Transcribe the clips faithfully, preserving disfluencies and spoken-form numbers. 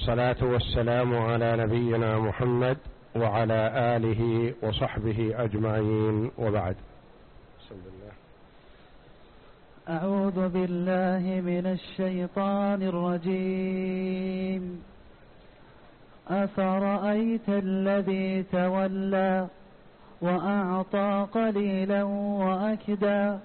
والصلاة والسلام على نبينا محمد وعلى آله وصحبه أجمعين، وبعد. بسم الله. أعوذ بالله من الشيطان الرجيم. أفرأيت الذي تولى وأعطى قليلا وأكدى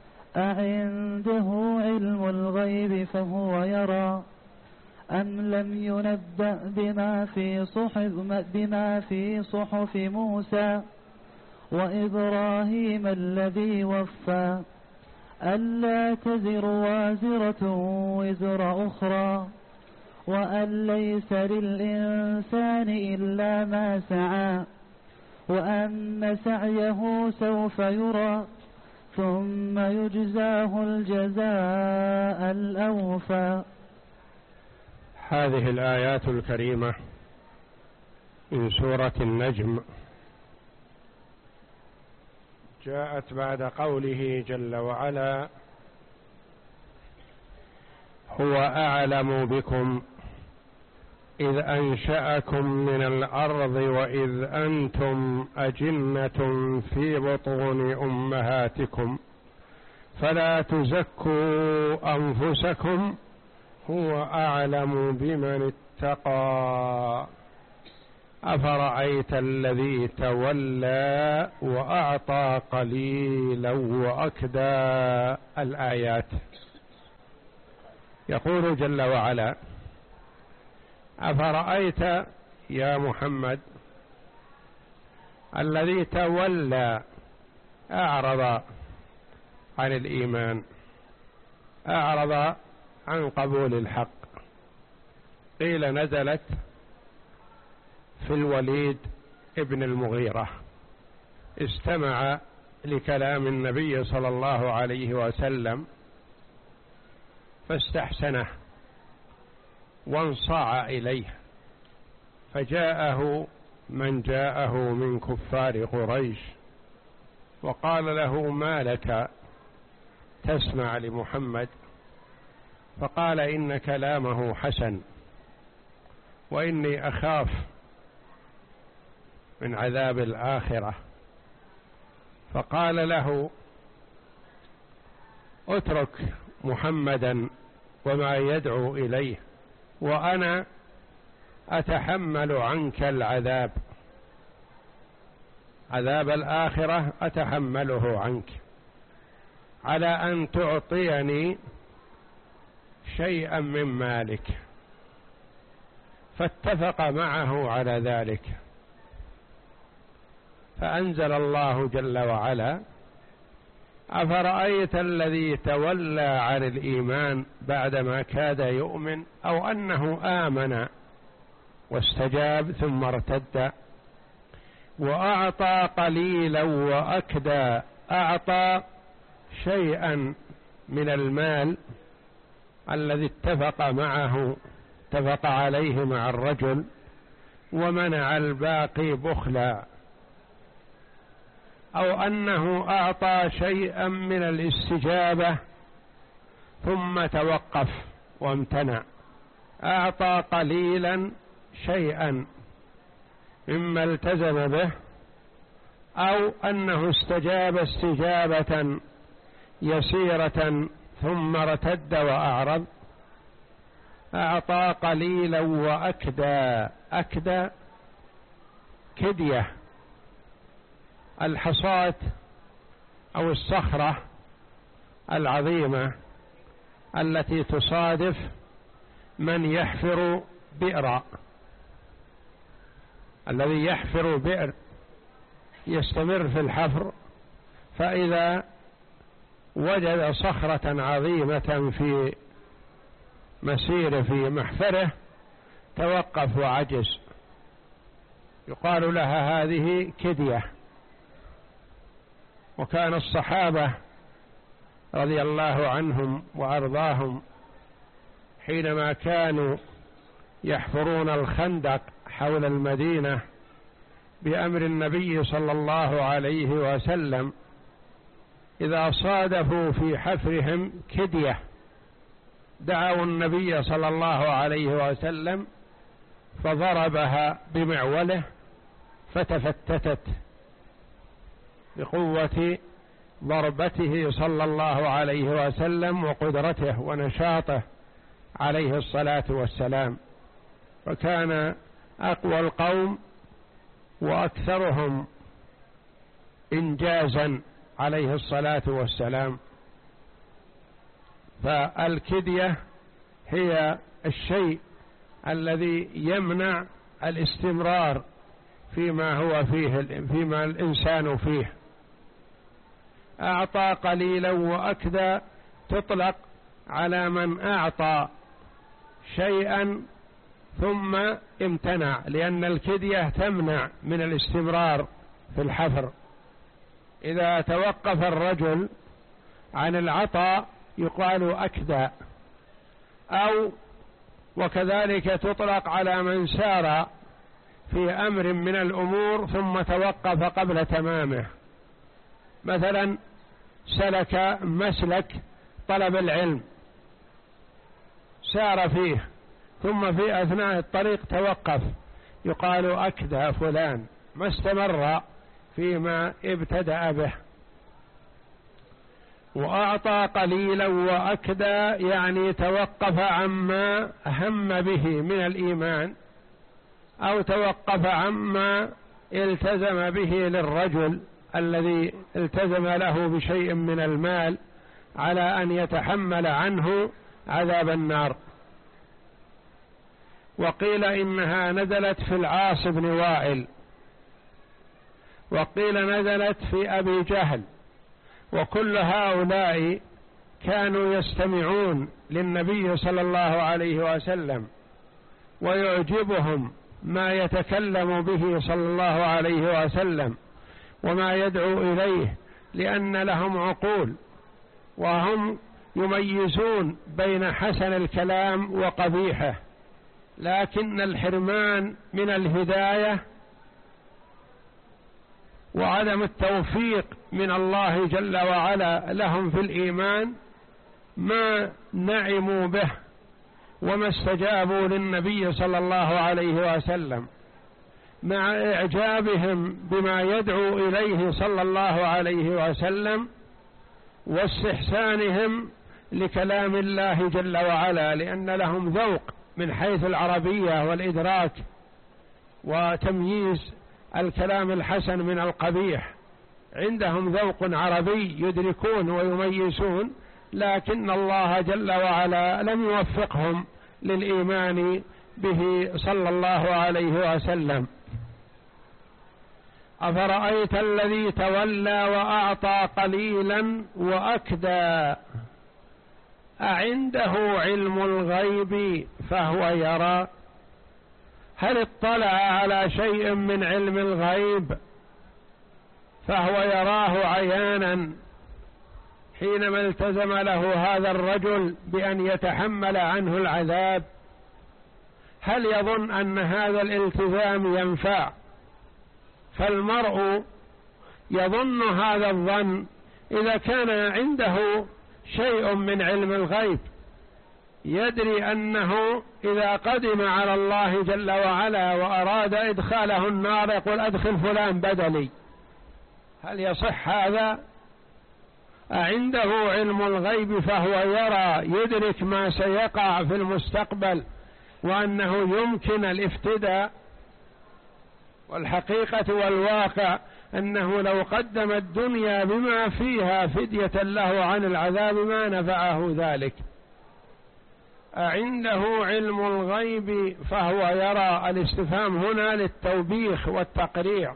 أعنده علم الغيب فهو يرى أم لم ينبأ بما في صحف بما في صحف موسى وإبراهيم الذي وفى ألا تزر وازرة وزر أخرى وأن ليس للإنسان إلا ما سعى وأن سعيه سوف يرى ثم يجزاه الجزاء الأوفى. هذه الآيات الكريمة من سورة النجم جاءت بعد قوله جل وعلا: هو أعلم بكم إذ أنشأكم من الأرض وإذ أنتم أجنة في بطون أمهاتكم فلا تزكوا أنفسكم هو أعلم بمن اتقى أفرأيت الذي تولى وأعطى قليلا وأكدى. الآيات. يقول جل وعلا: أفرأيت يا محمد الذي تولى، أعرض عن الإيمان، أعرض عن قبول الحق. قيل نزلت في الوليد ابن المغيرة، استمع لكلام النبي صلى الله عليه وسلم فاستحسنه وانصاع إليه، فجاءه من جاءه من كفار قريش وقال له: ما لك تسمع لمحمد؟ فقال: إن كلامه حسن وإني أخاف من عذاب الآخرة. فقال له: اترك محمدا وما يدعو إليه وأنا أتحمل عنك العذاب، عذاب الآخرة أتحمله عنك، على أن تعطيني شيئا من مالك. فاتفق معه على ذلك، فأنزل الله جل وعلا: أفرأيت الذي تولى عن الإيمان بعدما كاد يؤمن أو أنه آمن واستجاب ثم ارتد وأعطى قليلا وأكدى. أعطى شيئا من المال الذي اتفق معه اتفق عليه مع الرجل، ومنع الباقي بخلا، أو أنه أعطى شيئا من الاستجابة ثم توقف وامتنع. أعطى قليلا شيئا مما التزم به، أو أنه استجاب استجابة يسيرة ثم ارتد وأعرض. أعطى قليلا وأكدى. أكدى كدية، الحصاة أو الصخرة العظيمة التي تصادف من يحفر بئرا. الذي يحفر بئر يستمر في الحفر، فإذا وجد صخرة عظيمة في مسيره في محفره توقف وعجز، يقال لها هذه كدية. وكان الصحابة رضي الله عنهم وأرضاهم حينما كانوا يحفرون الخندق حول المدينة بأمر النبي صلى الله عليه وسلم، إذا صادفوا في حفرهم كدية دعوا النبي صلى الله عليه وسلم فضربها بمعوله فتفتتت بقوة ضربته صلى الله عليه وسلم وقدرته ونشاطه عليه الصلاة والسلام، فكان أقوى القوم وأكثرهم إنجازا عليه الصلاة والسلام. فالكدية هي الشيء الذي يمنع الاستمرار فيما هو فيه فيما الإنسان فيه. أعطى قليلا وأكدى تطلق على من أعطى شيئا ثم امتنع، لأن الكدية تمنع من الاستمرار في الحفر. إذا توقف الرجل عن العطاء يقال أكدى، أو وكذلك تطلق على من سار في أمر من الأمور ثم توقف قبل تمامه، مثلا سلك مسلك طلب العلم سار فيه ثم في أثناء الطريق توقف، يقال أكدى فلان، ما استمر فيما ابتدأ به. وأعطى قليلا وأكدى يعني توقف عما هم به من الإيمان، أو توقف عما التزم به للرجل الذي التزم له بشيء من المال على أن يتحمل عنه عذاب النار. وقيل إنها نزلت في العاص بن وائل، وقيل نزلت في أبي جهل، وكل هؤلاء كانوا يستمعون للنبي صلى الله عليه وسلم ويعجبهم ما يتكلم به صلى الله عليه وسلم وما يدعو إليه، لأن لهم عقول وهم يميزون بين حسن الكلام وقبيحه، لكن الحرمان من الهداية وعدم التوفيق من الله جل وعلا لهم في الإيمان ما نعموا به وما استجابوا للنبي صلى الله عليه وسلم، مع إعجابهم بما يدعو إليه صلى الله عليه وسلم واستحسانهم لكلام الله جل وعلا، لأن لهم ذوق من حيث العربية والإدراك وتمييز الكلام الحسن من القبيح، عندهم ذوق عربي يدركون ويميزون، لكن الله جل وعلا لم يوفقهم للإيمان به صلى الله عليه وسلم. أفرأيت الذي تولى وأعطى قليلا وأكدى أعنده علم الغيب فهو يرى؟ هل اطلع على شيء من علم الغيب فهو يراه عيانا حينما التزم له هذا الرجل بأن يتحمل عنه العذاب؟ هل يظن أن هذا الالتزام ينفع؟ فالمرء يظن هذا الظن إذا كان عنده شيء من علم الغيب، يدري أنه إذا قدم على الله جل وعلا وأراد إدخاله النار يقول أدخل فلان بدلي. هل يصح هذا؟ أعنده علم الغيب فهو يرى يدرك ما سيقع في المستقبل وأنه يمكن الافتداء؟ والحقيقة والواقع أنه لو قدم الدنيا بما فيها فدية له عن العذاب ما نفعه ذلك. أعنده علم الغيب فهو يرى، الاستفهام هنا للتوبيخ والتقريع.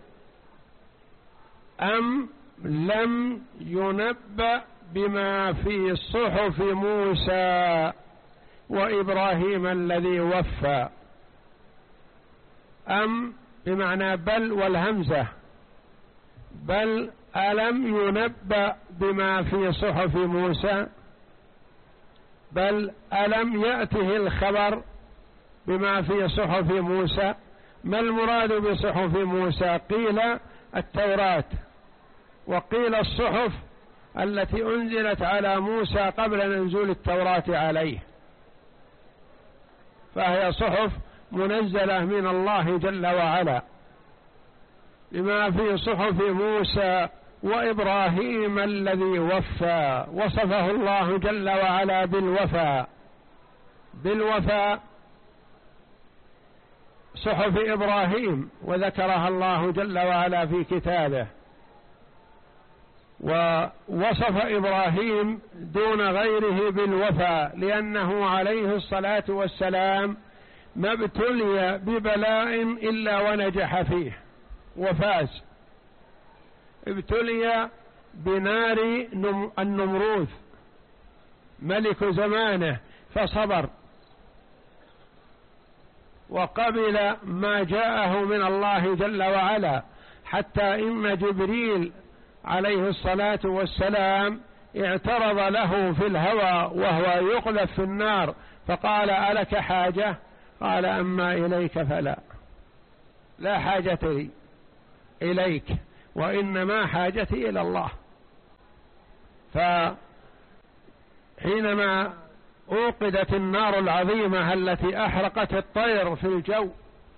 أم لم ينبأ بما في صحف موسى وإبراهيم الذي وفى؟ أم بمعنى بل والهمزة، بل ألم ينبأ بما في صحف موسى، بل ألم يأته الخبر بما في صحف موسى. ما المراد بصحف موسى؟ قيل التوراة، وقيل الصحف التي أنزلت على موسى قبل نزول التوراة عليه، فهي صحف منزلة من الله جل وعلا، بما في صحف موسى وإبراهيم الذي وفى. وصفه الله جل وعلا بالوفاء بالوفاء صحف إبراهيم، وذكرها الله جل وعلا في كتابه، ووصف إبراهيم دون غيره بالوفاء، لأنه عليه الصلاة والسلام ما ابتلي ببلاء إلا ونجح فيه وفاز. ابتلي بنار النمروذ ملك زمانه فصبر وقبل ما جاءه من الله جل وعلا، حتى إن جبريل عليه الصلاة والسلام اعترض له في الهوى وهو يقذف في النار، فقال: ألك حاجة؟ قال: أما إليك فلا، لا حاجة لي إليك، وإنما حاجتي إلى الله. فحينما أوقدت النار العظيمة التي أحرقت الطير في الجو،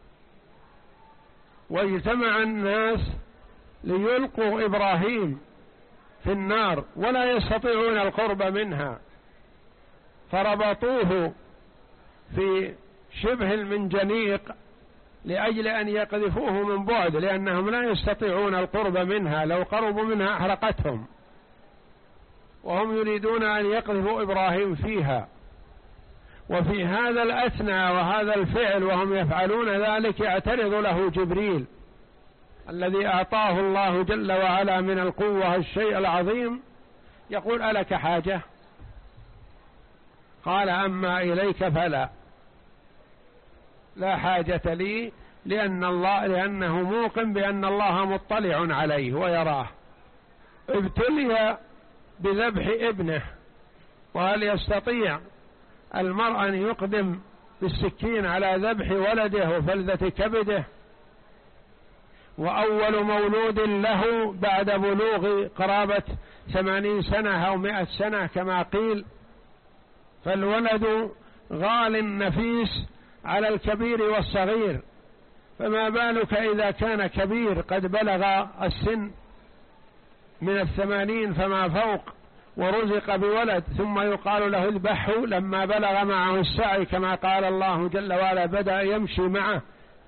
واجتمع الناس ليلقوا إبراهيم في النار ولا يستطيعون القرب منها، فربطوه في شبه المنجنيق لأجل أن يقذفوه من بعد، لأنهم لا يستطيعون القرب منها، لو قربوا منها أحرقتهم، وهم يريدون أن يقذفوا إبراهيم فيها. وفي هذا الأثناء وهذا الفعل وهم يفعلون ذلك يعترض له جبريل الذي أعطاه الله جل وعلا من القوة الشيء العظيم، يقول: ألك حاجة؟ قال: أما إليك فلا، لا حاجة لي، لأن الله لأنه موقن بأن الله مطلع عليه ويراه. ابتلي بذبح ابنه، وهل يستطيع المرء أن يقدم بالسكين على ذبح ولده وفلذة كبده؟ وأول مولود له بعد بلوغ قرابة ثمانين سنة أو مئة سنة كما قيل، فالولد غال نفيس على الكبير والصغير، فما بالك إذا كان كبير قد بلغ السن من الثمانين فما فوق ورزق بولد، ثم يقال له اذبحه لما بلغ معه السعي، كما قال الله جل وعلا: بدأ يمشي معه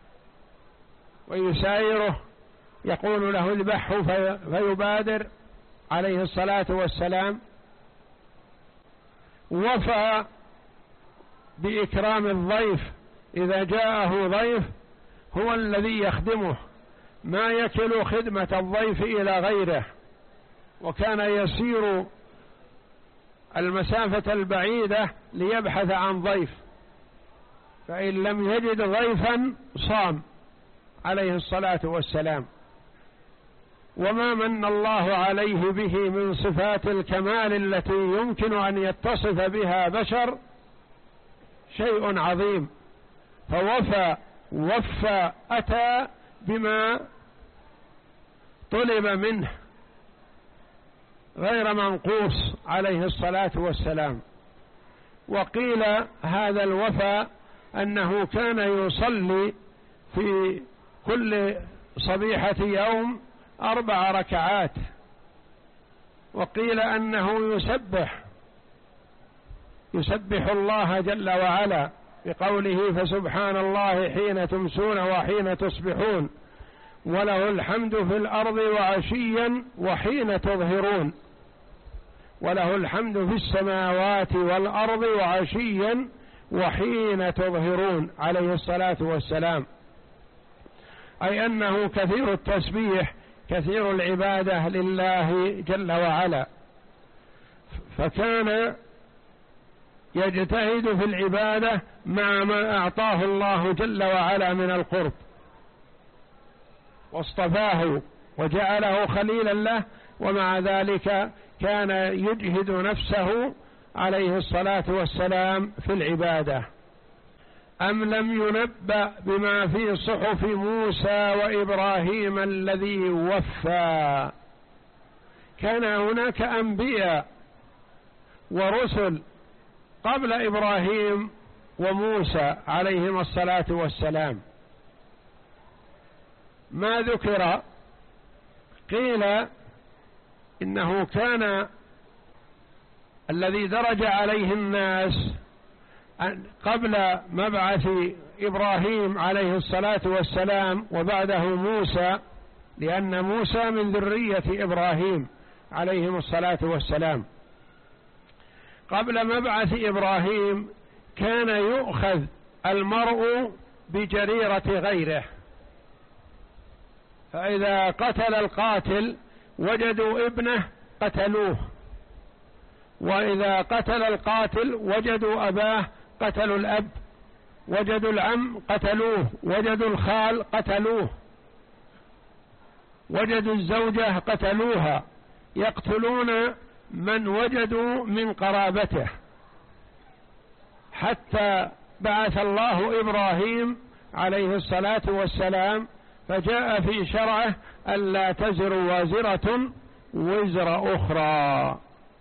ويسايره، يقول له اذبحه فيبادر عليه الصلاة والسلام. وفى بإكرام الضيف، إذا جاءه ضيف هو الذي يخدمه، ما يكل خدمة الضيف إلى غيره، وكان يسير المسافة البعيدة ليبحث عن ضيف، فإن لم يجد ضيفا صام عليه الصلاة والسلام. وما من الله عليه به من صفات الكمال التي يمكن أن يتصف بها بشر شيء عظيم، فوفى وفى أتى بما طلب منه غير منقوص عليه الصلاة والسلام. وقيل هذا الوفاء أنه كان يصلي في كل صبيحة يوم أربع ركعات، وقيل أنه يسبح يسبح الله جل وعلا بقوله: فسبحان الله حين تمسون وحين تصبحون وله الحمد في الأرض وعشيا وحين تظهرون، وله الحمد في السماوات والأرض وعشيا وحين تظهرون عليه الصلاة والسلام، أي أنه كثير التسبيح كثير العبادة لله جل وعلا، فكان يجتهد في العبادة مع ما أعطاه الله جل وعلا من القرب، واصطفاه وجعله خليلا له، ومع ذلك كان يجهد نفسه عليه الصلاة والسلام في العبادة. أم لم ينبأ بما في صحف موسى وإبراهيم الذي وفى؟ كان هناك أنبياء ورسل قبل إبراهيم وموسى عليهما الصلاة والسلام. ما ذكر؟ قيل إنه كان الذي درج عليه الناس قبل مبعث إبراهيم عليه الصلاة والسلام وبعده موسى، لأن موسى من ذرية إبراهيم عليهم الصلاة والسلام. قبل مبعث إبراهيم كان يؤخذ المرء بجريرة غيره، فإذا قتل القاتل وجدوا ابنه قتلوه، وإذا قتل القاتل وجدوا أباه قتلوا الأب، وجدوا العم قتلوه، وجدوا الخال قتلوه، وجدوا الزوجة قتلوها، يقتلون من وجدوا من قرابته، حتى بعث الله إبراهيم عليه الصلاة والسلام فجاء في شرعه ألا تزر وازرة وزر أخرى.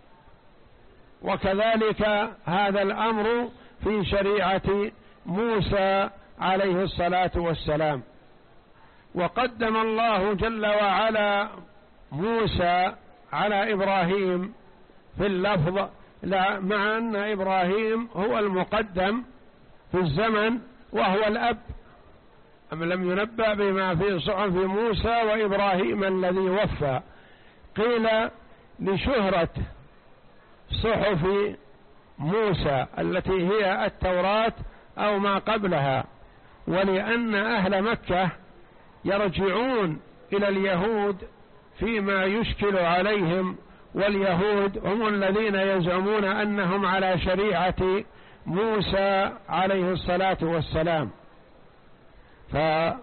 وكذلك هذا الأمر في شريعة موسى عليه الصلاة والسلام. وقدم الله جل وعلا موسى على إبراهيم في اللفظ، لا مع أن إبراهيم هو المقدم في الزمن وهو الأب. أم لم ينبأ بما في صحف موسى وإبراهيم الذي وفى؟ قيل لشهرة صحف موسى التي هي التوراة أو ما قبلها، ولأن أهل مكة يرجعون إلى اليهود فيما يشكل عليهم، واليهود هم الذين يزعمون أنهم على شريعة موسى عليه الصلاة والسلام. فمن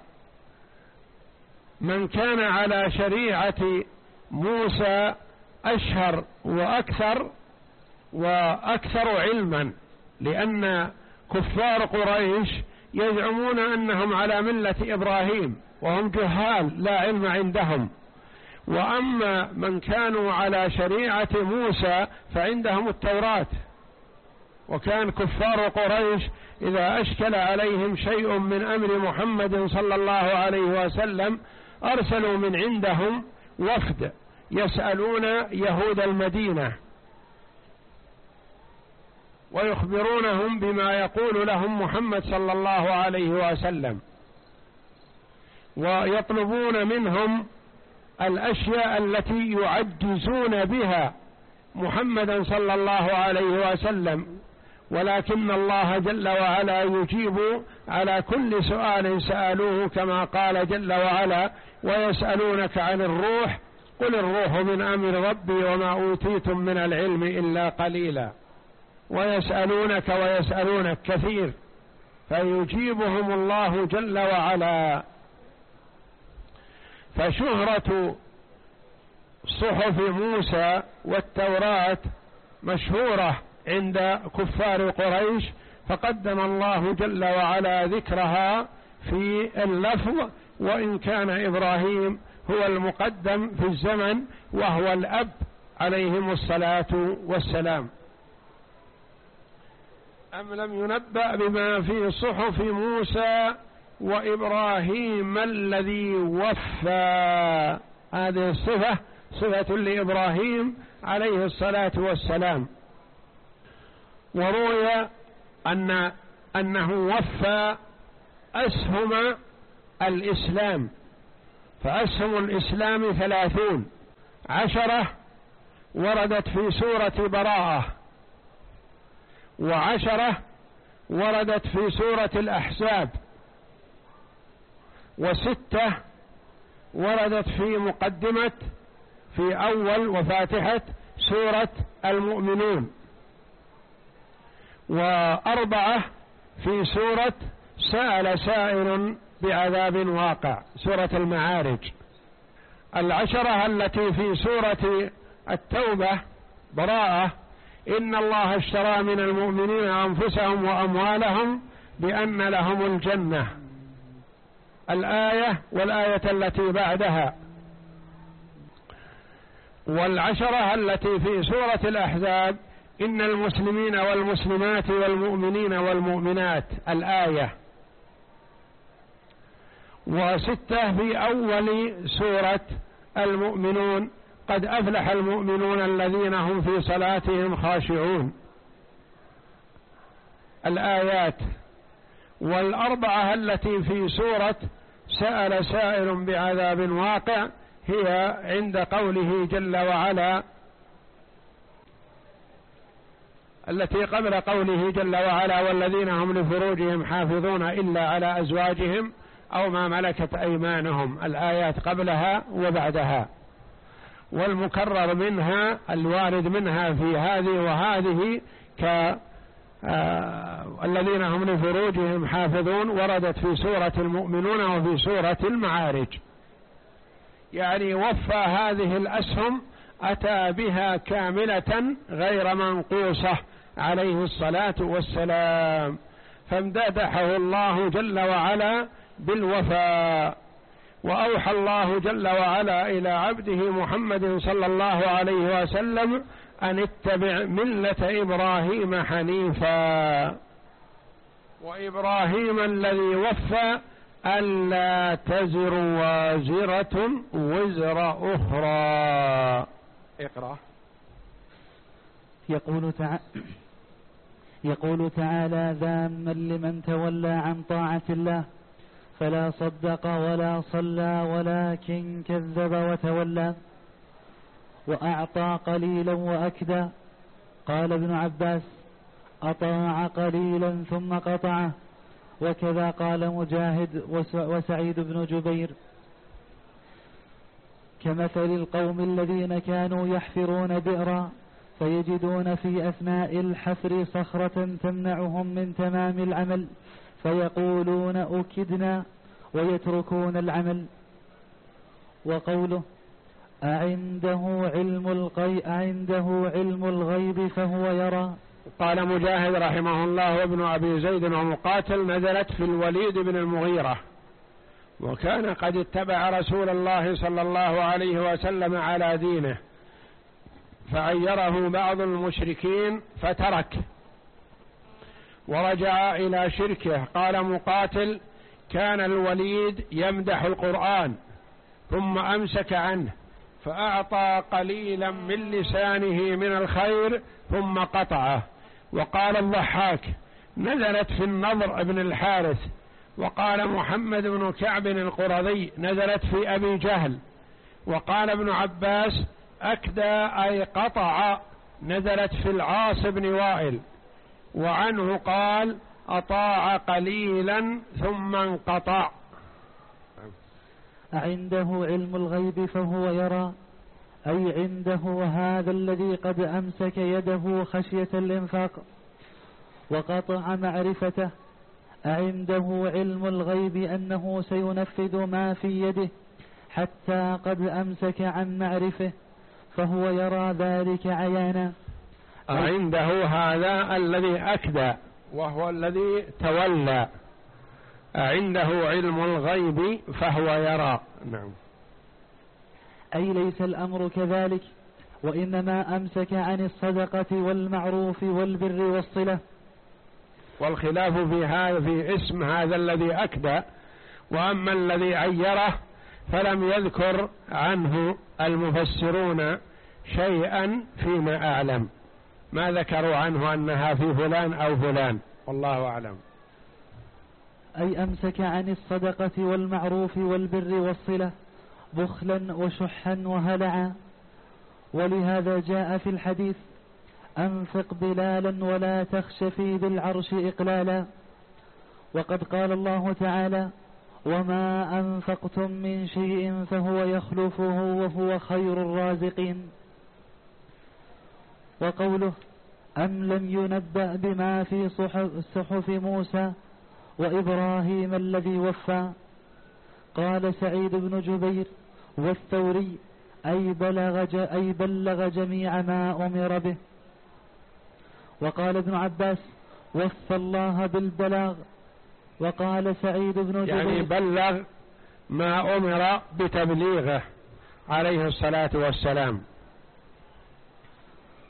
كان على شريعة موسى أشهر وأكثر وأكثر علما، لأن كفار قريش يزعمون أنهم على ملة إبراهيم وهم جهال لا علم عندهم. وأما من كانوا على شريعة موسى فعندهم التوراة. وكان كفار قريش إذا أشكل عليهم شيء من أمر محمد صلى الله عليه وسلم أرسلوا من عندهم وفد يسألون يهود المدينة ويخبرونهم بما يقول لهم محمد صلى الله عليه وسلم، ويطلبون منهم الأشياء التي يعجزون بها محمدا صلى الله عليه وسلم. ولكن الله جل وعلا يجيب على كل سؤال سألوه، كما قال جل وعلا: ويسألونك عن الروح قل الروح من أمر ربي وما أوتيتم من العلم إلا قليلا. ويسألونك ويسألونك كثير، فيجيبهم الله جل وعلا. فشهرة صحف موسى والتوراة مشهورة عند كفار قريش، فقدم الله جل وعلا ذكرها في اللفظ، وإن كان إبراهيم هو المقدم في الزمن وهو الأب عليهم الصلاة والسلام. أم لم ينبأ بما في صحف موسى وإبراهيم الذي وفى؟ هذه الصفة صفة لإبراهيم عليه الصلاة والسلام. وروي أن أنه وفى أسهم الإسلام، فأسهم الإسلام ثلاثون، عشرة وردت في سورة براءة، وعشرة وردت في سورة الأحزاب، وستة وردت في مقدمة في أول وفاتحة سورة المؤمنون، وأربعة في سورة سأل سائل بعذاب واقع سورة المعارج. العشرة التي في سورة التوبة براءة: إن الله اشترى من المؤمنين أنفسهم وأموالهم بأن لهم الجنة، الآية والآية التي بعدها. والعشرة التي في سورة الأحزاب: إن المسلمين والمسلمات والمؤمنين والمؤمنات الآية. وستة في أول سورة المؤمنون: قد أفلح المؤمنون الذين هم في صلاتهم خاشعون، الآيات. والأربعة التي في سورة سأل سائل بعذاب واقع هي عند قوله جل وعلا، التي قبل قوله جل وعلا: والذين هم لفروجهم حافظون إلا على أزواجهم أو ما ملكت أيمانهم، الآيات قبلها وبعدها. والمكرر منها الوارد منها في هذه وهذه ك آه الذين هم لفروجهم حافظون وردت في سورة المؤمنون وفي سورة المعارج، يعني وفى هذه الأسهم، أتى بها كاملة غير منقوصة عليه الصلاة والسلام، فامتدحه الله جل وعلا بالوفاء. وأوحى الله جل وعلا إلى عبده محمد صلى الله عليه وسلم أن اتبع ملة إبراهيم حنيفا، وإبراهيم الذي وفى ألا تزر وازرة وزر أخرى. اقرأ. يقول تعالى يقول تعالى ذاما لمن تولى عن طاعة الله فلا صدق ولا صلى ولكن كذب وتولى وأعطى قليلا وأكدى. قال ابن عباس: أطاع قليلا ثم قطعه. وكذا قال مجاهد وسعيد بن جبير: كمثل القوم الذين كانوا يحفرون بئرا فيجدون في أثناء الحفر صخرة تمنعهم من تمام العمل فيقولون أكدنا ويتركون العمل. وقوله: أعنده علم الغيب أعنده علم الغيب فهو يرى. قال مجاهد رحمه الله وابن أبي زيد ومقاتل: نزلت في الوليد بن المغيرة، وكان قد اتبع رسول الله صلى الله عليه وسلم على دينه، فعيره بعض المشركين فترك ورجع إلى شركه. قال مقاتل: كان الوليد يمدح القرآن ثم أمسك عنه فأعطى قليلا من لسانه من الخير ثم قطعه. وقال الضحاك: نزلت في النضر بن الحارث. وقال محمد بن كعب القرظي: نزلت في أبي جهل. وقال ابن عباس: أكدى أي قطع، نزلت في العاص بن وائل. وعنه قال: أطاع قليلا ثم انقطع. أعنده علم الغيب فهو يرى، أي عنده هذا الذي قد أمسك يده خشية الإنفاق وقطع معرفته. أعنده علم الغيب أنه سينفذ ما في يده حتى قد أمسك عن معرفه فهو يرى ذلك عيانا. عنده هذا الذي أكدى وهو الذي تولى، عنده علم الغيب فهو يرى. نعم. أي ليس الأمر كذلك، وإنما أمسك عن الصدقة والمعروف والبر والصلة. والخلاف في هذا في اسم هذا الذي أكدى. وأما الذي عيره فلم يذكر عنه المفسرون شيئا فيما أعلم، ما ذكروا عنه أنها في فلان أو فلان، والله أعلم. أي أمسك عن الصدقة والمعروف والبر والصلة بخلا وشحا وهلعا. ولهذا جاء في الحديث: أنفق بلالا ولا تخش في ذي العرش إقلالا. وقد قال الله تعالى: وما أنفقتم من شيء فهو يخلفه وهو خير الرازقين. وقوله: أم لم ينبأ بما في صحف موسى وإبراهيم الذي وفى. قال سعيد بن جبير والثوري: أي بلغ, أي بلغ جميع ما أمر به. وقال ابن عباس: وفى الله بالبلاغ. وقال سعيد بن جبير: يعني بلغ ما أمر بتبليغه عليه الصلاة والسلام.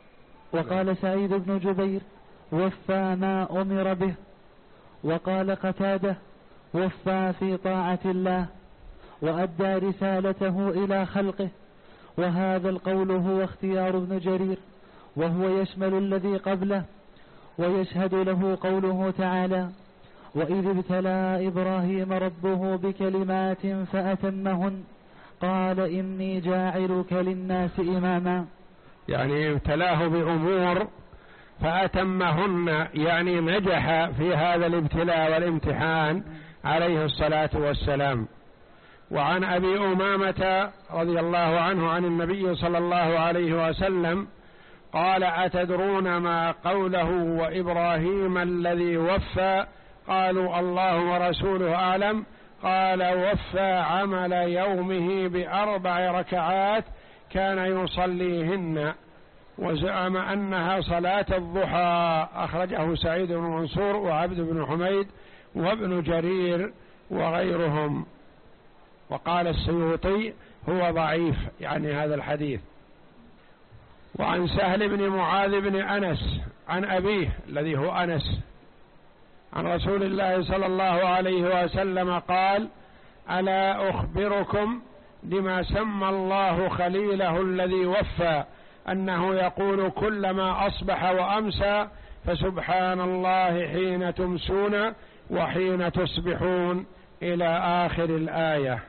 وقال سعيد بن جبير: وفى ما أمر به. وقال قتادة: وفى في طاعة الله وأدى رسالته إلى خلقه. وهذا القول هو اختيار ابن جرير، وهو يشمل الذي قبله، ويشهد له قوله تعالى: وإذ ابتلى إبراهيم ربه بكلمات فأتمهن قال إني جاعلك للناس إماما. يعني ابتلاه بأمور فأتمهن، يعني نجح في هذا الابتلاء والامتحان عليه الصلاة والسلام. وعن أبي أمامة رضي الله عنه عن النبي صلى الله عليه وسلم قال: أتدرون ما قوله وإبراهيم الذي وفى؟ قالوا: الله ورسوله أعلم. قال: وفى عمل يومه بأربع ركعات كان يصليهن، وزعم أنها صلاة الضحى. أخرجه سعيد بن منصور وعبد بن حميد وابن جرير وغيرهم. وقال السيوطي: هو ضعيف، يعني هذا الحديث. وعن سهل بن معاذ بن أنس عن أبيه الذي هو أنس عن رسول الله صلى الله عليه وسلم قال: ألا أخبركم بما سمى الله خليله الذي وفى، أنه يقول كلما أصبح وأمسى: فسبحان الله حين تمسون وحين تصبحون، إلى آخر الآية.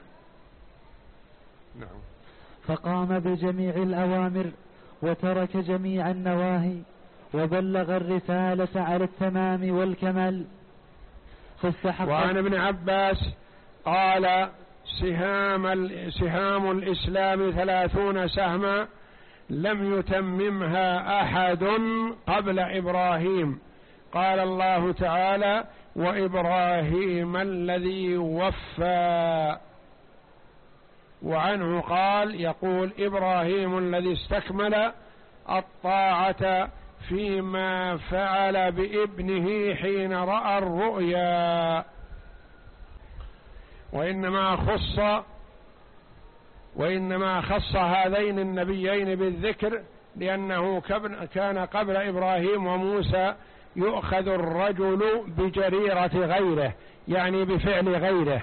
نعم. فقام بجميع الأوامر وترك جميع النواهي وبلغ الرسالة على التمام والكمال. فاستحق. وعن ابن عباس قال: سهام, سهام الإسلام ثلاثون سهما لم يتممها أحد قبل إبراهيم. قال الله تعالى: وإبراهيم الذي وفى. وعنه قال: يقول إبراهيم الذي استكمل الطاعة فيما فعل بابنه حين رأى الرؤيا. وإنما خص وإنما خص هذين النبيين بالذكر لأنه كان قبل إبراهيم وموسى يؤخذ الرجل بجريرة غيره، يعني بفعل غيره.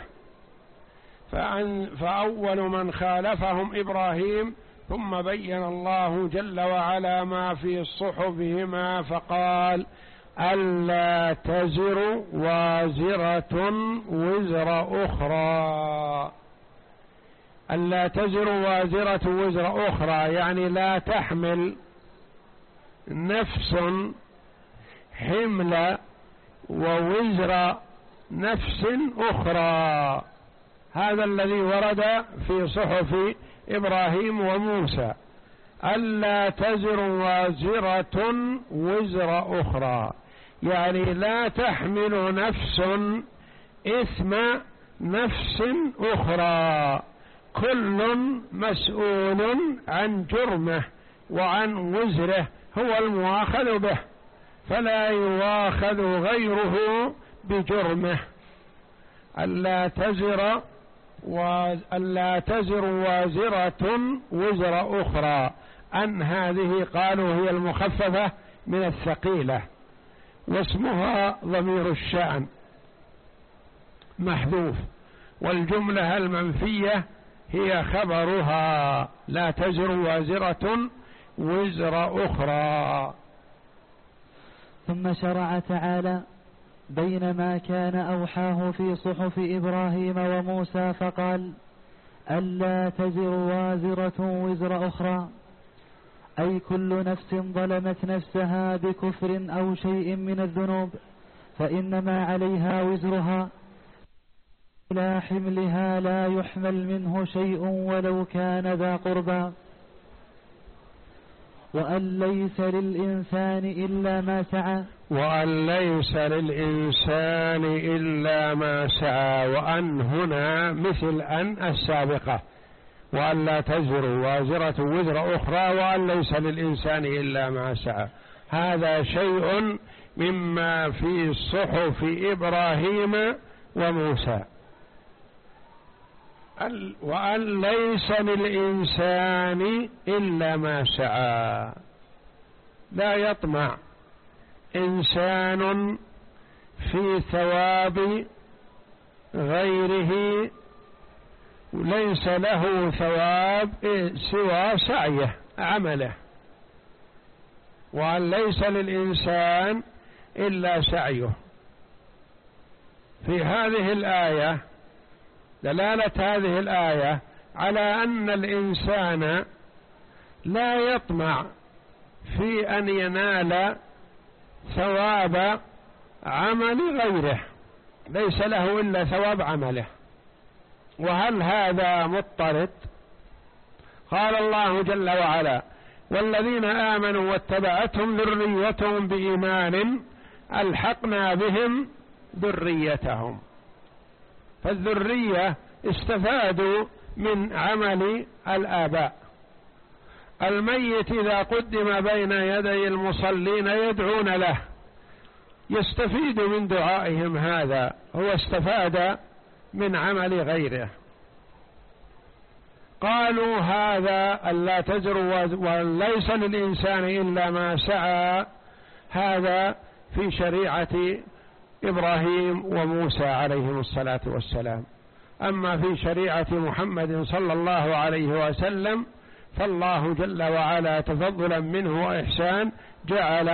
فأول من خالفهم إبراهيم، ثم بين الله جل وعلا ما في صحفهما فقال: ألا تزر وازرة وزر أخرى. ألا تزر وازرة وزر أخرى، يعني لا تحمل نفس حمل ووزر نفس أخرى. هذا الذي ورد في صحف إبراهيم وموسى: ألا تزر وازرة وزر أخرى، يعني لا تحمل نفس إثم نفس أخرى، كل مسؤول عن جرمه وعن وزره، هو المؤاخذ به، فلا يؤاخذ غيره بجرمه. ألا تزر وألا تزر وازرة وزر أخرى، أن هذه قالوا هي المخففة من الثقيلة، واسمها ضمير الشأن محذوف، والجملة المنفية هي خبرها: لا تزر وازرة وزر أخرى. ثم شرع تعالى بينما كان أوحاه في صحف إبراهيم وموسى فقال: ألا تزر وازرة وزر أخرى، أي كل نفس ظلمت نفسها بكفر أو شيء من الذنوب فإنما عليها وزرها، لا حملها لا يحمل منه شيء ولو كان ذا قربى، وأن ليس للإنسان إلا ما سعى وأن ليس للإنسان إلا ما سعى. وأن هنا مثل أن السابقة: وأن لا تزر وازرة وزر أخرى، وأن ليس للإنسان إلا ما سعى. هذا شيء مما في صحف إبراهيم وموسى. وأن ليس للإنسان إلا ما سعى، لا يطمع إنسان في ثواب غيره، ليس له ثواب سوى سعيه عمله، وأن ليس للإنسان إلا سعيه. في هذه الآية دلالة هذه الآية على أن الإنسان لا يطمع في أن ينال ثواب عمل غيره، ليس له إلا ثواب عمله. وهل هذا مضطرد؟ قال الله جل وعلا: والذين آمنوا واتبعتهم ذريتهم بإيمان ألحقنا بهم ذريتهم. فالذرية استفادوا من عمل الآباء. الميت إذا قدم بين يدي المصلين يدعون له، يستفيد من دعائهم، هذا هو استفاد من عمل غيره. قالوا هذا ألا تزر وليس للإنسان إلا ما سعى، هذا في شريعة إبراهيم وموسى عليهم الصلاة والسلام. أما في شريعة محمد صلى الله عليه وسلم فالله جل وعلا تفضلا منه وإحسان جعل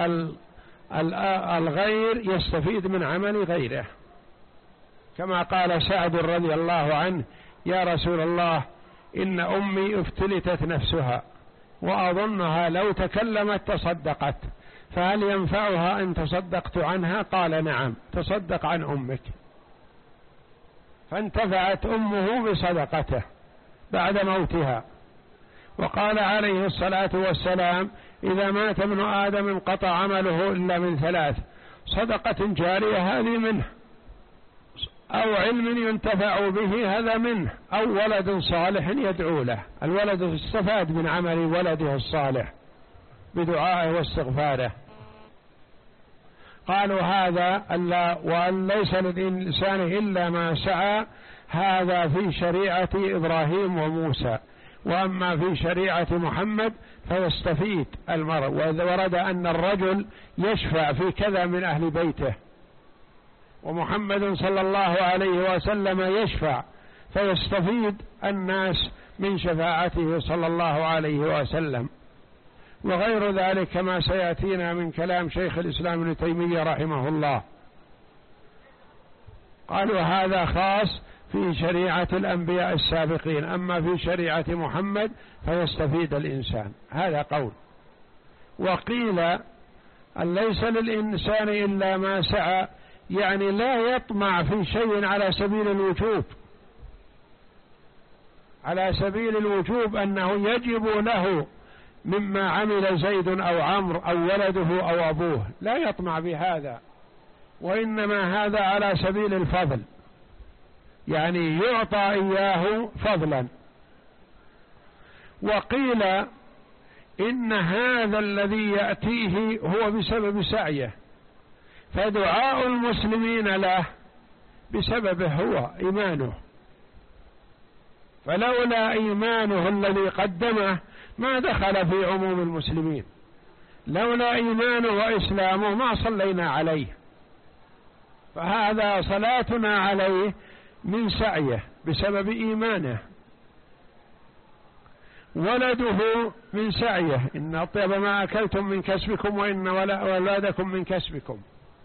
الغير يستفيد من عمل غيره، كما قال سعد رضي الله عنه: يا رسول الله، إن أمي افتلتت نفسها وأظنها لو تكلمت تصدقت، فهل ينفعها إن تصدقت عنها؟ قال: نعم، تصدق عن أمك. فانتفعت أمه بصدقته بعد موتها. وقال عليه الصلاة والسلام: إذا مات ابن آدم انقطع عمله إلا من ثلاث: صدقة جارية هذه منه، أو علم ينتفع به هذا منه، أو ولد صالح يدعو له. الولد استفاد من عمل ولده الصالح بدعائه واستغفاره. قالوا هذا ألا وأن ليس للإنسان إلا ما سعى، هذا في شريعة إبراهيم وموسى. وأما في شريعة محمد فيستفيد المرء. ورد أن الرجل يشفع في كذا من أهل بيته، ومحمد صلى الله عليه وسلم يشفع فيستفيد الناس من شفاعته صلى الله عليه وسلم، وغير ذلك كما سيأتينا من كلام شيخ الإسلام ابن تيمية رحمه الله. قالوا هذا خاص في شريعة الأنبياء السابقين، أما في شريعة محمد فيستفيد الإنسان. هذا قول. وقيل أن ليس للإنسان إلا ما سعى، يعني لا يطمع في شيء على سبيل الوجوب، على سبيل الوجوب أنه يجب له مما عمل زيد أو عمرو أو ولده أو أبوه، لا يطمع بهذا، وإنما هذا على سبيل الفضل، يعني يعطى إياه فضلا. وقيل إن هذا الذي يأتيه هو بسبب سعيه، فدعاء المسلمين له بسببه هو إيمانه، فلولا إيمانه الذي قدمه ما دخل في عموم المسلمين، لولا إيمانه وإسلامه ما صلينا عليه، فهذا صلاتنا عليه من سعيه بسبب إيمانه. ولده من سعيه: إن أطيب ما أكلتم من كسبكم وإن ولادكم من كسبكم.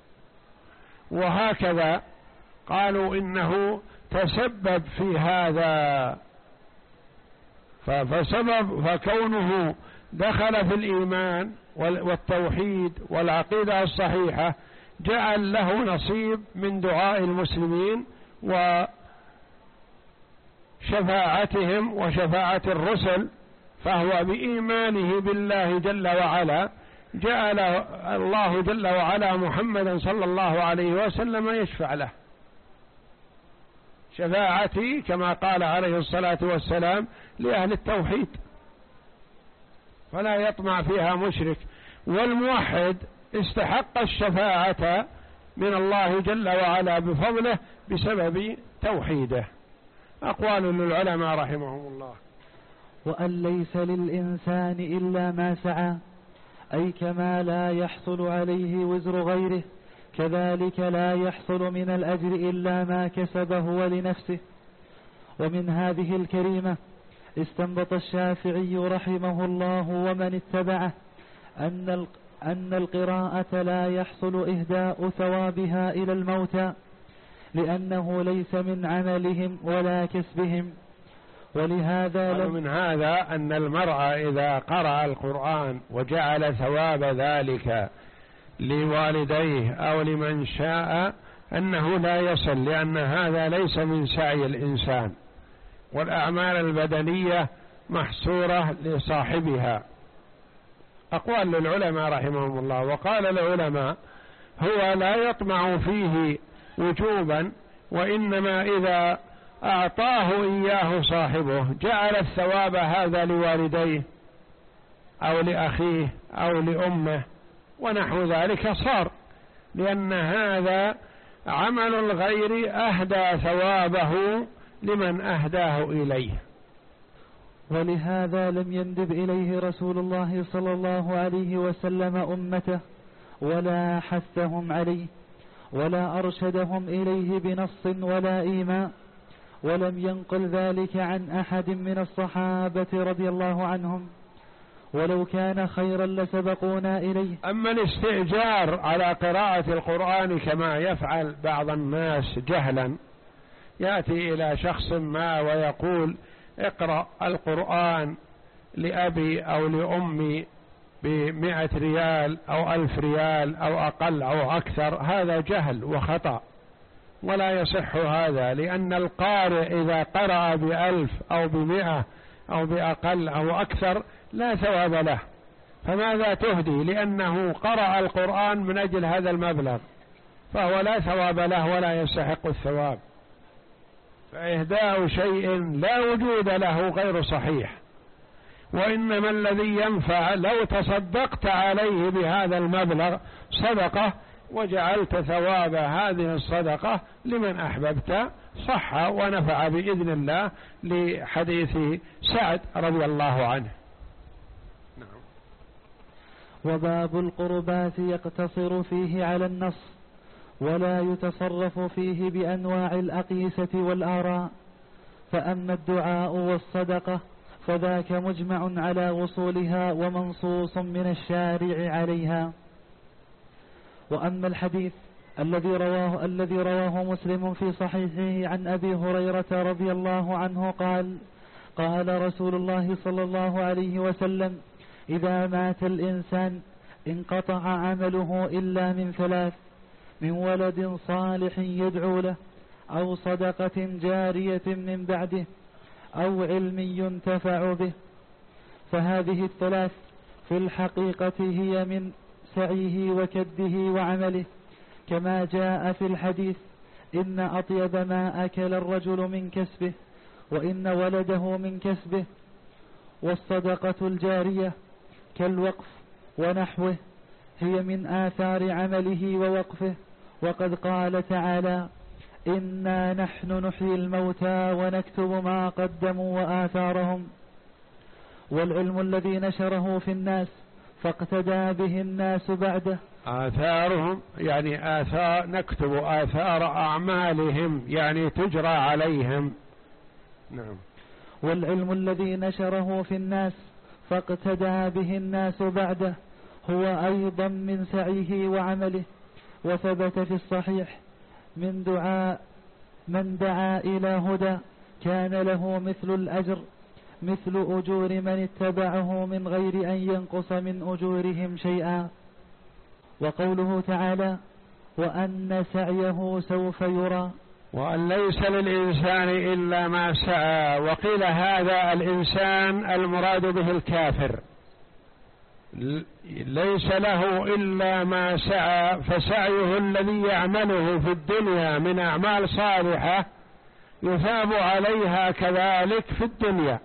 وهكذا قالوا إنه تسبب في هذا، فسبب فكونه دخل في الإيمان والتوحيد والعقيدة الصحيحة جعل له نصيب من دعاء المسلمين وشفاعتهم وشفاعة الرسل، فهو بإيمانه بالله جل وعلا جعل الله جل وعلا محمدا صلى الله عليه وسلم يشفع له. شفاعتي كما قال عليه الصلاة والسلام لأهل التوحيد، فلا يطمع فيها مشرك. والموحد استحق الشفاعة من الله جل وعلا بفضله بسبب توحيده. أقوال للعلماء رحمهم الله. وأن ليس للإنسان إلا ما سعى، أي كما لا يحصل عليه وزر غيره كذلك لا يحصل من الأجر إلا ما كسب هو لنفسه. ومن هذه الكريمة استنبط الشافعي رحمه الله ومن اتبعه أن أن القراءة لا يحصل إهداء ثوابها إلى الموتى لأنه ليس من عملهم ولا كسبهم. ولهذا لم من هذا أن المرء إذا قرأ القرآن وجعل ثواب ذلك لوالديه أو لمن شاء أنه لا يصل، لأن هذا ليس من سعي الإنسان، والأعمال البدنية محصورة لصاحبها. أقوال للعلماء رحمهم الله. وقال العلماء هو لا يطمع فيه وجوبا، وإنما إذا أعطاه إياه صاحبه جعل الثواب هذا لوالديه أو لأخيه أو لأمه ونحو ذلك صار، لأن هذا عمل الغير أهدى ثوابه لمن أهداه إليه. ولهذا لم يندب إليه رسول الله صلى الله عليه وسلم أمته ولا حثهم عليه ولا أرشدهم إليه بنص ولا إيماء، ولم ينقل ذلك عن أحد من الصحابة رضي الله عنهم، ولو كان خيرا لسبقونا إليه. أما الاستئجار على قراءة القرآن كما يفعل بعض الناس جهلا، يأتي إلى شخص ما ويقول اقرأ القرآن لأبي أو لأمي بمئة ريال أو ألف ريال أو أقل أو أكثر، هذا جهل وخطأ ولا يصح هذا، لأن القارئ إذا قرأ بألف أو بمئة أو بأقل أو أكثر لا ثواب له، فماذا تهدي؟ لأنه قرأ القرآن من أجل هذا المبلغ، فهو لا ثواب له ولا يستحق الثواب. فإهداء شيء لا وجود له غير صحيح، وإنما الذي ينفع لو تصدقت عليه بهذا المبلغ صدقة وجعلت ثواب هذه الصدقة لمن أحببت، صح ونفع بإذن الله، لحديث سعد رضي الله عنه. نعم. وباب القربات يقتصر فيه على النص ولا يتصرف فيه بأنواع الأقيسة والآراء، فأما الدعاء والصدقة فذاك مجمع على وصولها ومنصوص من الشارع عليها. وأما الحديث الذي رواه الذي رواه مسلم في صحيحه عن أبي هريرة رضي الله عنه قال قال رسول الله صلى الله عليه وسلم: إذا مات الإنسان انقطع عمله إلا من ثلاث: من ولد صالح يدعو له، أو صدقة جارية من بعده، أو علم ينتفع به. فهذه الثلاث في الحقيقة هي من سعيه وكده وعمله، كما جاء في الحديث: إن أطيب ما أكل الرجل من كسبه، وإن ولده من كسبه. والصدقة الجارية كالوقف ونحوه هي من آثار عمله ووقفه، وقد قال تعالى: إنا نحن نحيي الموتى ونكتب ما قدموا وآثارهم. والعلم الذي نشره في الناس فاقتدى به الناس بعده. آثارهم يعني آثار، نكتب آثار أعمالهم يعني تجرى عليهم. نعم. والعلم الذي نشره في الناس فاقتدى به الناس بعده هو أيضا من سعيه وعمله. وثبت في الصحيح: من دعاء من دعا إلى هدى كان له مثل الأجر مثل أجور من اتبعه من غير أن ينقص من أجورهم شيئا. وقوله تعالى: وأن سعيه سوف يرى، وأن ليس للإنسان إلا ما سعى. وقيل هذا الإنسان المراد به الكافر، ليس له إلا ما سعى، فسعيه الذي يعمله في الدنيا من أعمال صالحة يثاب عليها كذلك في الدنيا،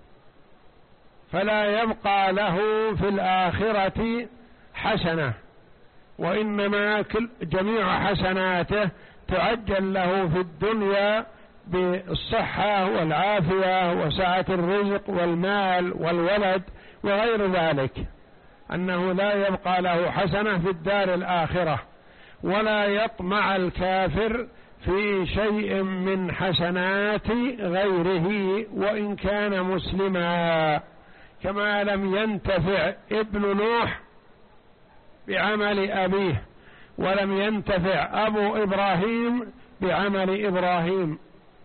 فلا يبقى له في الآخرة حسنة، وإنما كل جميع حسناته تعجل له في الدنيا بالصحة والعافية وسعة الرزق والمال والولد وغير ذلك. أنه لا يبقى له حسنة في الدار الآخرة، ولا يطمع الكافر في شيء من حسنات غيره وإن كان مسلما، كما لم ينتفع ابن نوح بعمل أبيه، ولم ينتفع أبو إبراهيم بعمل إبراهيم،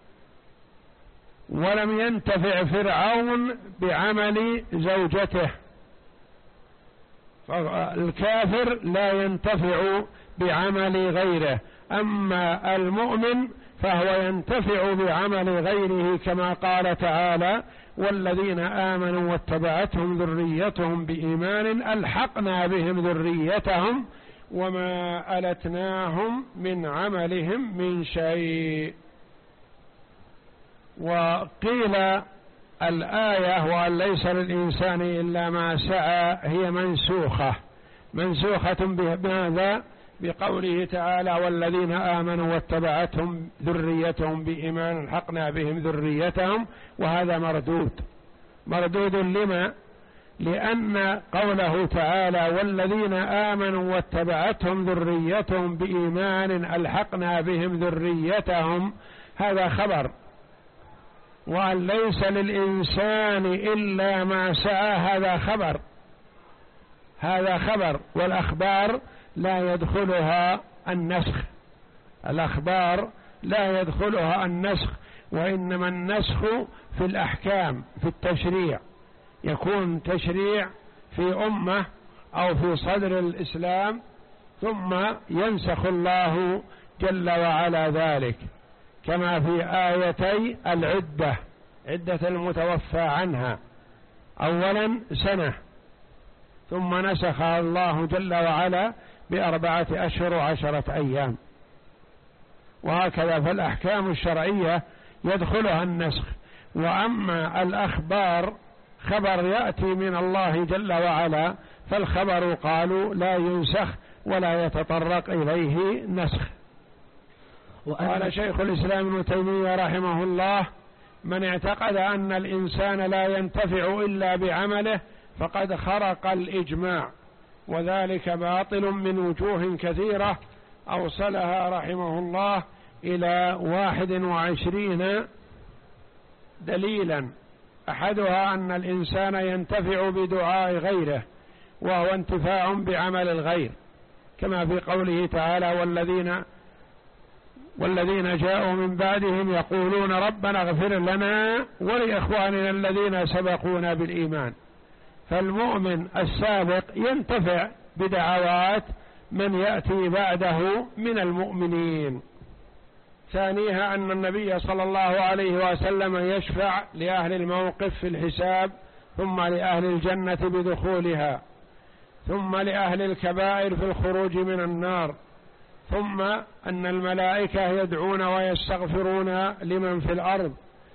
ولم ينتفع فرعون بعمل زوجته. فالكافر لا ينتفع بعمل غيره، أما المؤمن فهو ينتفع بعمل غيره، كما قال تعالى: والذين آمنوا واتبعتهم ذريتهم بإيمان ألحقنا بهم ذريتهم وما ألتناهم من عملهم من شيء. وقيل الآية وأن ليس للإنسان إلا ما سعى هي منسوخة، منسوخة بماذا؟ بقوله تعالى: والذين آمنوا واتبعتهم ذريتهم بإيمان ألحقنا بهم ذريتهم، وهذا مردود. مردود لما؟ لأن قوله تعالى: والذين آمنوا واتبعتهم ذريتهم بإيمان ألحقنا بهم ذريتهم، هذا خبر، وأن ليس للإنسان إلا ما سعى هذا خبر، هذا خبر. والأخبار لا يدخلها النسخ، الأخبار لا يدخلها النسخ، وإنما النسخ في الأحكام، في التشريع، يكون تشريع في أمة أو في صدر الإسلام ثم ينسخ الله جل وعلا ذلك، كما في آيتي العدة، عدة المتوفى عنها أولا سنة، ثم نسخها الله جل وعلا بأربعة أشهر وعشرة أيام. وهكذا فالأحكام الشرعية يدخلها النسخ. وأما الأخبار خبر يأتي من الله جل وعلا، فالخبر قالوا لا ينسخ ولا يتطرق إليه نسخ. قال شيخ الإسلام ابن تيمية رحمه الله: من اعتقد أن الإنسان لا ينتفع إلا بعمله فقد خرق الإجماع، وذلك باطل من وجوه كثيرة أوصلها رحمه الله إلى واحد وعشرين دليلا. أحدها أن الإنسان ينتفع بدعاء غيره، وهو انتفاع بعمل الغير، كما في قوله تعالى: والذين والذين جاءوا من بعدهم يقولون ربنا اغفر لنا ولإخواننا الذين سبقونا بالإيمان. فالمؤمن السابق ينتفع بدعوات من يأتي بعده من المؤمنين. ثانيها أن النبي صلى الله عليه وسلم يشفع لأهل الموقف في الحساب، ثم لأهل الجنة بدخولها، ثم لأهل الكبائر في الخروج من النار، ثم أن الملائكة يدعون ويستغفرون لمن في الأرض،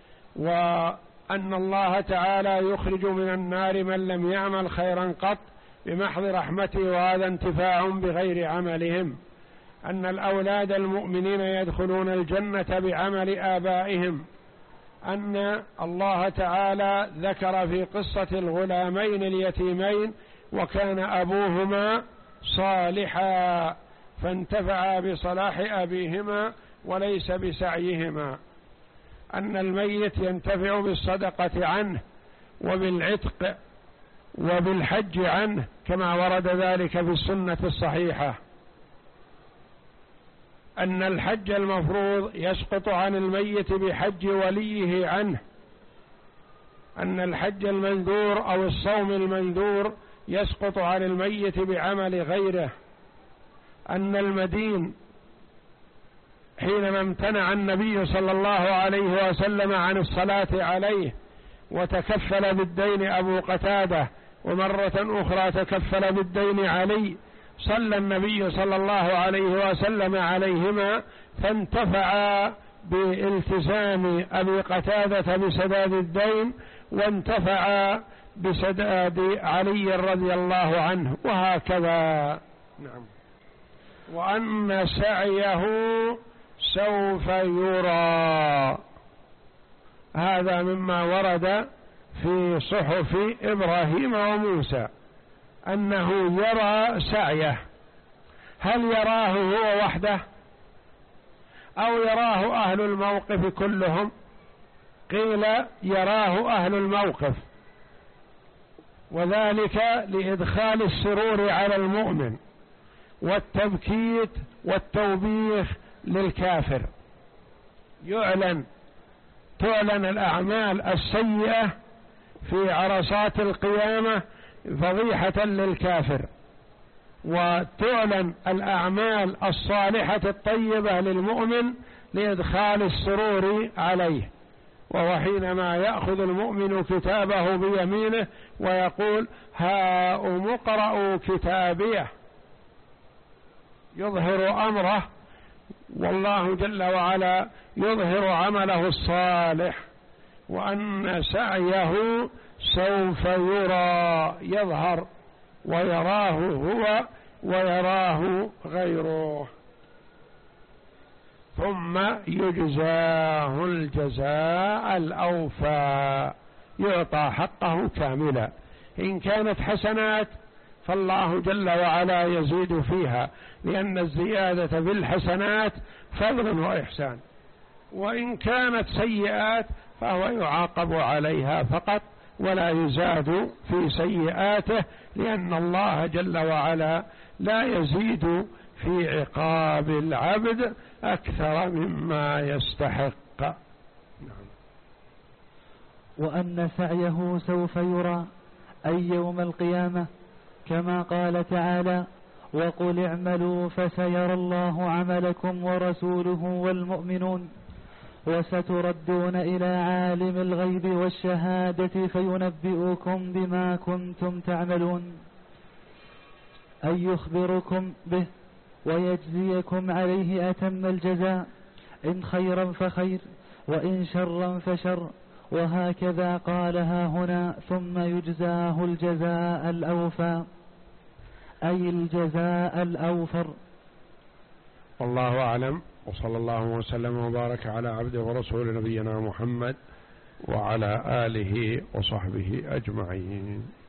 وأن الله تعالى يخرج من النار من لم يعمل خيرا قط بمحض رحمته، وهذا انتفاع بغير عملهم. أن الأولاد المؤمنين يدخلون الجنة بعمل آبائهم. أن الله تعالى ذكر في قصة الغلامين اليتيمين وكان أبوهما صالحا فانتفعا بصلاح أبيهما وليس بسعيهما. أن الميت ينتفع بالصدقة عنه وبالعتق وبالحج عنه، كما ورد ذلك في السنة الصحيحة. أن الحج المفروض يسقط عن الميت بحج وليه عنه. أن الحج المنذور أو الصوم المنذور يسقط عن الميت بعمل غيره. أن المدين حينما امتنع النبي صلى الله عليه وسلم عن الصلاة عليه وتكفل بالدين أبو قتادة، ومرة أخرى تكفل بالدين علي، صلى النبي صلى الله عليه وسلم عليهما، فانتفع بالتزام أبي قتادة بسداد الدين، وانتفع بسداد علي رضي الله عنه، وهكذا. نعم. وأن سعيه سوف يرى، هذا مما ورد في صحف إبراهيم وموسى، أنه يرى سعيه، هل يراه هو وحده أو يراه أهل الموقف كلهم؟ قيل يراه أهل الموقف، وذلك لإدخال السرور على المؤمن والتبكيت والتوبيخ للكافر. يعلن تعلن الأعمال السيئة في عرصات القيامة فضيحة للكافر، وتعلن الأعمال الصالحة الطيبة للمؤمن لإدخال السرور عليه. وهو حينما يأخذ المؤمن كتابه بيمينه ويقول هاؤم اقرءوا كتابيه، يظهر أمره، والله جل وعلا يظهر عمله الصالح، وأن سعيه سوف يرى، يظهر ويراه هو ويراه غيره، ثم يجزاه الجزاء الأوفى، يعطى حقه كاملا. إن كانت حسنات فالله جل وعلا يزيد فيها، لأن الزيادة بالحسنات فضل وإحسان، وإن كانت سيئات فهو يعاقب عليها فقط ولا يزاد في سيئاته، لأن الله جل وعلا لا يزيد في عقاب العبد أكثر مما يستحق. نعم. وأن سعيه سوف يرى أي يوم القيامة، كما قال تعالى وقل اعملوا فسيرى الله عملكم ورسوله والمؤمنون وستردون إلى عالم الغيب والشهادة فينبئكم بما كنتم تعملون، أي يخبركم به ويجزيكم عليه أتم الجزاء، إن خيرا فخير وإن شرا فشر، وهكذا قالها هنا ثم يجزاه الجزاء الأوفى، أي الجزاء الأوفر. والله أعلم، وصلى الله وسلم وبارك على عبده ورسول نبينا محمد وعلى آله وصحبه أجمعين.